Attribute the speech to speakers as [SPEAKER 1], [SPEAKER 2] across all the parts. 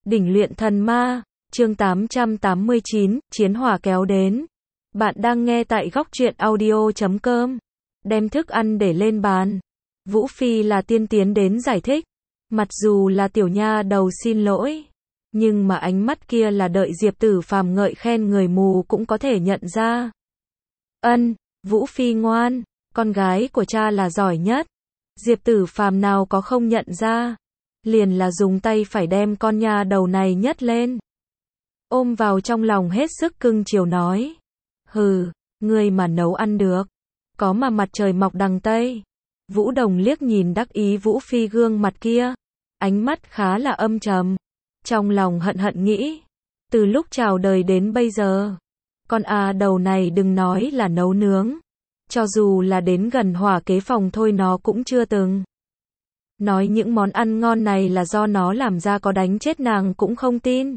[SPEAKER 1] Đỉnh luyện thần ma, chương 889, chiến hỏa kéo đến. Bạn đang nghe tại góc truyện audio.com. Đem thức ăn để lên bàn. Vũ Phi là tiên tiến đến giải thích. Mặc dù là tiểu nha đầu xin lỗi, nhưng mà ánh mắt kia là đợi Diệp Tử Phàm ngợi khen người mù cũng có thể nhận ra. Vũ Phi ngoan, con gái của cha là giỏi nhất. Diệp Tử Phàm nào có không nhận ra. Liền là dùng tay phải đem con nha đầu này nhấc lên. Ôm vào trong lòng hết sức cưng chiều nói. Hừ, ngươi mà nấu ăn được. Có mà mặt trời mọc đằng Tây. Vũ Đồng liếc nhìn đắc ý Vũ Phi gương mặt kia. Ánh mắt khá là âm trầm. Trong lòng hận hận nghĩ. Từ lúc chào đời đến bây giờ. Con đầu này đừng nói là nấu nướng. Cho dù là đến gần hỏa kế phòng thôi nó cũng chưa từng. Nói những món ăn ngon này là do nó làm ra có đánh chết nàng cũng không tin.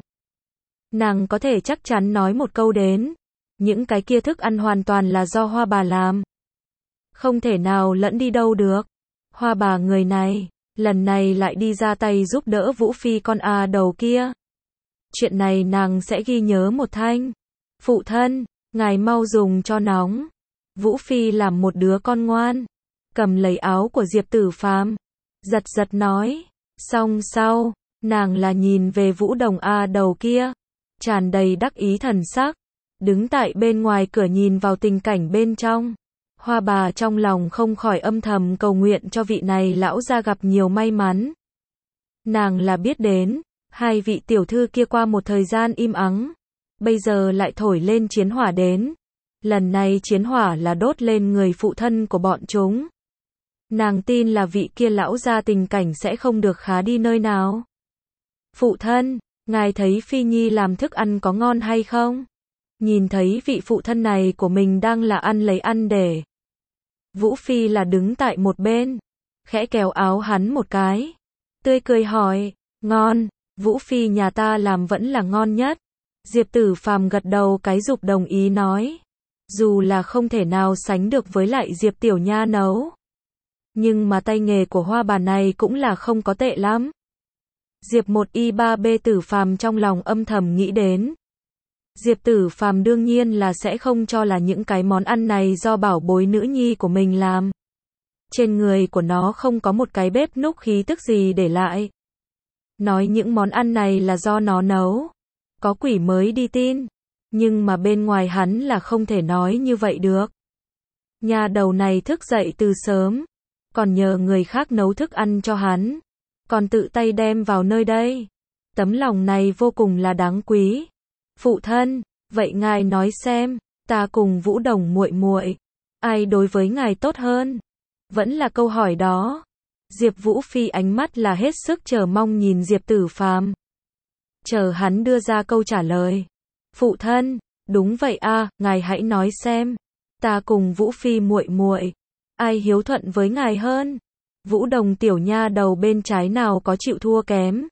[SPEAKER 1] Nàng có thể chắc chắn nói một câu đến. Những cái kia thức ăn hoàn toàn là do Hoa bà làm. Không thể nào lẫn đi đâu được. Hoa bà người này, lần này lại đi ra tay giúp đỡ Vũ Phi con đầu kia. Chuyện này nàng sẽ ghi nhớ một thanh. Phụ thân, ngài mau dùng cho nóng. Vũ Phi làm một đứa con ngoan. Cầm lấy áo của Diệp Tử Phàm, giật giật nói. Xong sau, nàng là nhìn về Vũ Đồng đầu kia. Tràn đầy đắc ý thần sắc. Đứng tại bên ngoài cửa nhìn vào tình cảnh bên trong. Hoa bà trong lòng không khỏi âm thầm cầu nguyện cho vị này lão gia gặp nhiều may mắn. Nàng là biết đến, hai vị tiểu thư kia qua một thời gian im ắng. Bây giờ lại thổi lên chiến hỏa đến. Lần này chiến hỏa là đốt lên người phụ thân của bọn chúng. Nàng tin là vị kia lão gia tình cảnh sẽ không được khá đi nơi nào. Phụ thân, ngài thấy Phi Nhi làm thức ăn có ngon hay không? Nhìn thấy vị phụ thân này của mình đang là ăn lấy ăn để. Vũ Phi là đứng tại một bên, khẽ kéo áo hắn một cái. Tươi cười hỏi, ngon, Vũ Phi nhà ta làm vẫn là ngon nhất. Diệp Tử Phàm gật đầu cái dục đồng ý nói. Dù là không thể nào sánh được với lại Diệp Tiểu Nha nấu. Nhưng mà tay nghề của Hoa bà này cũng là không có tệ lắm. Diệp 1i3b Tử Phàm trong lòng âm thầm nghĩ đến. Diệp Tử Phàm đương nhiên là sẽ không cho là những cái món ăn này do bảo bối nữ nhi của mình làm. Trên người của nó không có một cái bếp núc khí tức gì để lại. Nói những món ăn này là do nó nấu. Có quỷ mới đi tin. Nhưng mà bên ngoài hắn là không thể nói như vậy được. Nhà đầu này thức dậy từ sớm. Còn nhờ người khác nấu thức ăn cho hắn. Còn tự tay đem vào nơi đây. Tấm lòng này vô cùng là đáng quý. Phụ thân, vậy ngài nói xem, ta cùng Vũ Đồng muội muội, ai đối với ngài tốt hơn? Vẫn là câu hỏi đó. Diệp Vũ Phi ánh mắt là hết sức chờ mong nhìn Diệp Tử Phàm. Chờ hắn đưa ra câu trả lời. Phụ thân, đúng vậy ngài hãy nói xem, ta cùng Vũ Phi muội muội, ai hiếu thuận với ngài hơn? Vũ Đồng tiểu nha đầu bên trái nào có chịu thua kém.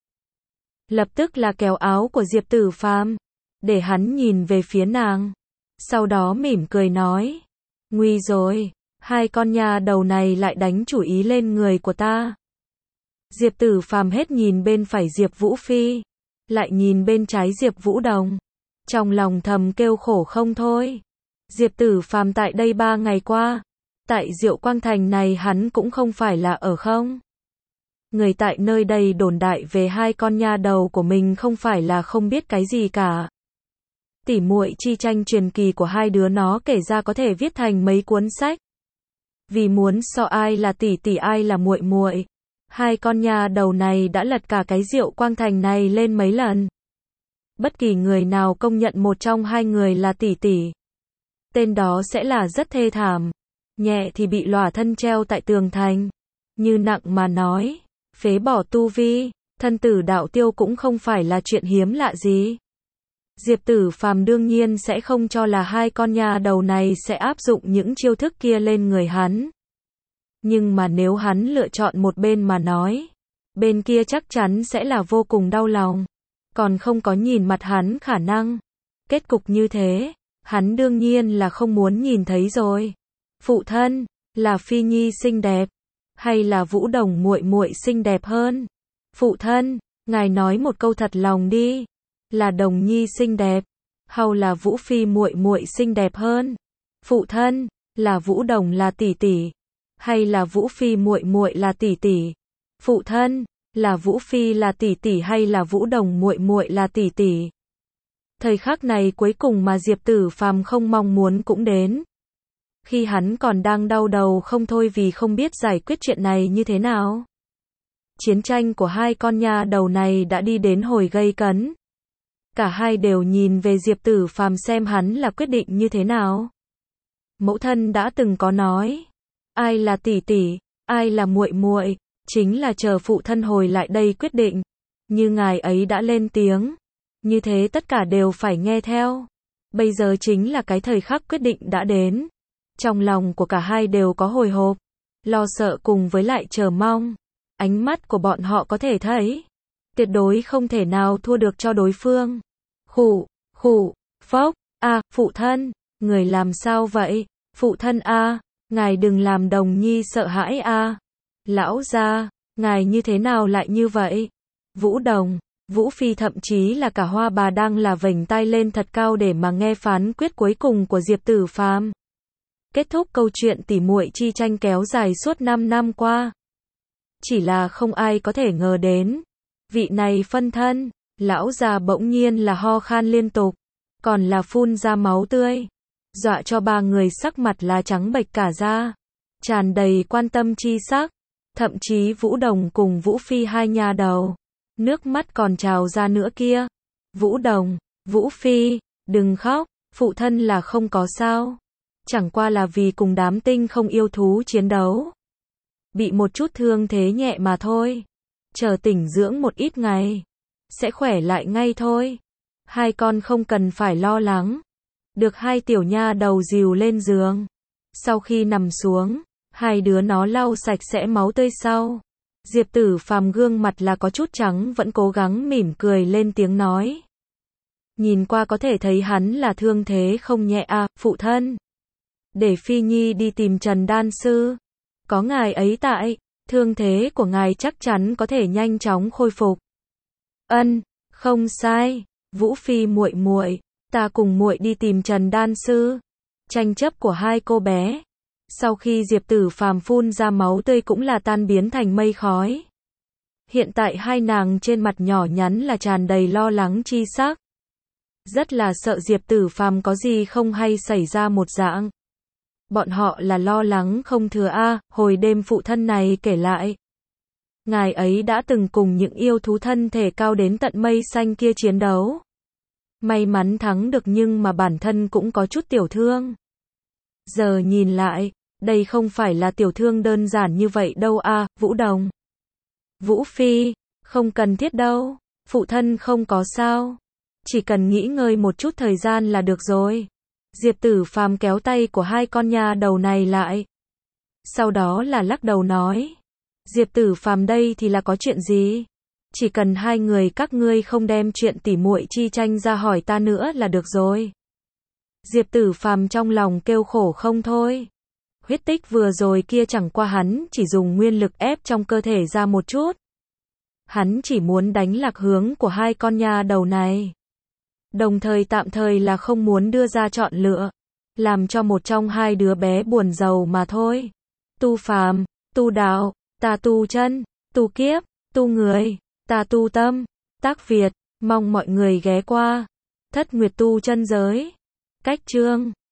[SPEAKER 1] Lập tức là kéo áo của Diệp Tử Phàm, để hắn nhìn về phía nàng. Sau đó mỉm cười nói. Nguy rồi, hai con nha đầu này lại đánh chủ ý lên người của ta. Diệp Tử Phàm hết nhìn bên phải Diệp Vũ Phi, lại nhìn bên trái Diệp Vũ Đồng. Trong lòng thầm kêu khổ không thôi. Diệp Tử Phàm tại đây 3 ngày qua, tại Diệu Quang Thành này hắn cũng không phải là ở không. Người tại nơi đây đồn đại về hai con nha đầu của mình không phải là không biết cái gì cả. Tỉ muội chi tranh truyền kỳ của hai đứa nó kể ra có thể viết thành mấy cuốn sách. Vì muốn so ai là tỷ tỷ ai là muội muội, hai con nha đầu này đã lật cả cái Diệu Quang Thành này lên mấy lần. Bất kỳ người nào công nhận một trong hai người là tỷ tỷ, tên đó sẽ là rất thê thảm. Nhẹ thì bị lòa thân treo tại tường thành, như nặng mà nói, phế bỏ tu vi, thân tử đạo tiêu cũng không phải là chuyện hiếm lạ gì. Diệp Tử Phàm đương nhiên sẽ không cho là hai con nha đầu này sẽ áp dụng những chiêu thức kia lên người hắn. Nhưng mà nếu hắn lựa chọn một bên mà nói, bên kia chắc chắn sẽ là vô cùng đau lòng. Còn không có nhìn mặt hắn khả năng. Kết cục như thế, hắn đương nhiên là không muốn nhìn thấy rồi. Phụ thân, là Phi Nhi xinh đẹp, hay là Vũ Đồng muội muội xinh đẹp hơn? Phụ thân, ngài nói một câu thật lòng đi, là Đồng Nhi xinh đẹp, hay là Vũ Phi muội muội xinh đẹp hơn? Phụ thân, là Vũ Đồng là tỷ tỷ, hay là Vũ Phi muội muội là tỷ tỷ? Phụ thân, là Vũ Phi là tỷ tỷ hay là Vũ Đồng muội muội là tỷ tỷ? Thời khắc này cuối cùng mà Diệp Tử Phàm không mong muốn cũng đến. Khi hắn còn đang đau đầu không thôi vì không biết giải quyết chuyện này như thế nào. Chiến tranh của hai con nha đầu này đã đi đến hồi gây cấn. Cả hai đều nhìn về Diệp Tử Phàm xem hắn là quyết định như thế nào. Mẫu thân đã từng có nói, ai là tỷ tỷ, ai là muội muội, chính là chờ phụ thân hồi lại đây quyết định. Như ngài ấy đã lên tiếng, như thế tất cả đều phải nghe theo. Bây giờ chính là cái thời khắc quyết định đã đến. Trong lòng của cả hai đều có hồi hộp, lo sợ cùng với lại chờ mong. Ánh mắt của bọn họ có thể thấy, tuyệt đối không thể nào thua được cho đối phương. Khụ, phốc, phụ thân, người làm sao vậy? Phụ thân ngài đừng làm Đồng Nhi sợ hãi Lão gia, ngài như thế nào lại như vậy? Vũ Đồng, Vũ Phi thậm chí là cả Hoa Bà đang là vểnh tai lên thật cao để mà nghe phán quyết cuối cùng của Diệp Tử Phàm. Kết thúc câu chuyện tỉ muội chi tranh kéo dài suốt 5 năm qua. Chỉ là không ai có thể ngờ đến, vị này phân thân, lão già bỗng nhiên là ho khan liên tục, còn là phun ra máu tươi, dọa cho ba người sắc mặt là trắng bệch cả da, tràn đầy quan tâm chi sắc, thậm chí Vũ Đồng cùng Vũ Phi hai nha đầu, nước mắt còn trào ra nữa kia. Vũ Đồng, Vũ Phi, đừng khóc, phụ thân là không có sao, chẳng qua là vì cùng đám tinh không yêu thú chiến đấu, bị một chút thương thế nhẹ mà thôi, chờ tỉnh dưỡng một ít ngày, sẽ khỏe lại ngay thôi. Hai con không cần phải lo lắng. Được hai tiểu nha đầu dìu lên giường. Sau khi nằm xuống, hai đứa nó lau sạch sẽ máu tươi sau. Diệp Tử Phàm gương mặt là có chút trắng vẫn cố gắng mỉm cười lên tiếng nói. Nhìn qua có thể thấy hắn là thương thế không nhẹ phụ thân. Để Phi Nhi đi tìm Trần Đan Sư. Có ngài ấy tại, thương thế của ngài chắc chắn có thể nhanh chóng khôi phục. Không sai, Vũ Phi muội muội, ta cùng muội đi tìm Trần Đan Sư. Tranh chấp của hai cô bé, sau khi Diệp Tử Phàm phun ra máu tươi cũng là tan biến thành mây khói. Hiện tại hai nàng trên mặt nhỏ nhắn là tràn đầy lo lắng chi sắc. Rất là sợ Diệp Tử Phàm có gì không hay xảy ra một dạng. Bọn họ là lo lắng không thừa hồi đêm phụ thân này kể lại. Ngài ấy đã từng cùng những yêu thú thân thể cao đến tận mây xanh kia chiến đấu. May mắn thắng được nhưng mà bản thân cũng có chút tiểu thương. Giờ nhìn lại, đây không phải là tiểu thương đơn giản như vậy đâu Vũ Đồng. Vũ Phi, không cần thiết đâu, phụ thân không có sao. Chỉ cần nghỉ ngơi một chút thời gian là được rồi. Diệp Tử Phàm kéo tay của hai con nha đầu này lại. Sau đó là lắc đầu nói. Diệp Tử Phàm đây thì là có chuyện gì? Chỉ cần hai người các ngươi không đem chuyện tỉ muội chi tranh ra hỏi ta nữa là được rồi. Diệp Tử Phàm trong lòng kêu khổ không thôi. Huyết tích vừa rồi kia chẳng qua hắn chỉ dùng nguyên lực ép trong cơ thể ra một chút. Hắn chỉ muốn đánh lạc hướng của hai con nha đầu này. Đồng thời tạm thời là không muốn đưa ra chọn lựa, làm cho một trong hai đứa bé buồn rầu mà thôi. Tu phàm, tu đạo, ta tu chân, tu kiếp, tu người, ta tu tâm. Tác Việt, mong mọi người ghé qua. Thất Nguyệt tu chân giới. Cách chương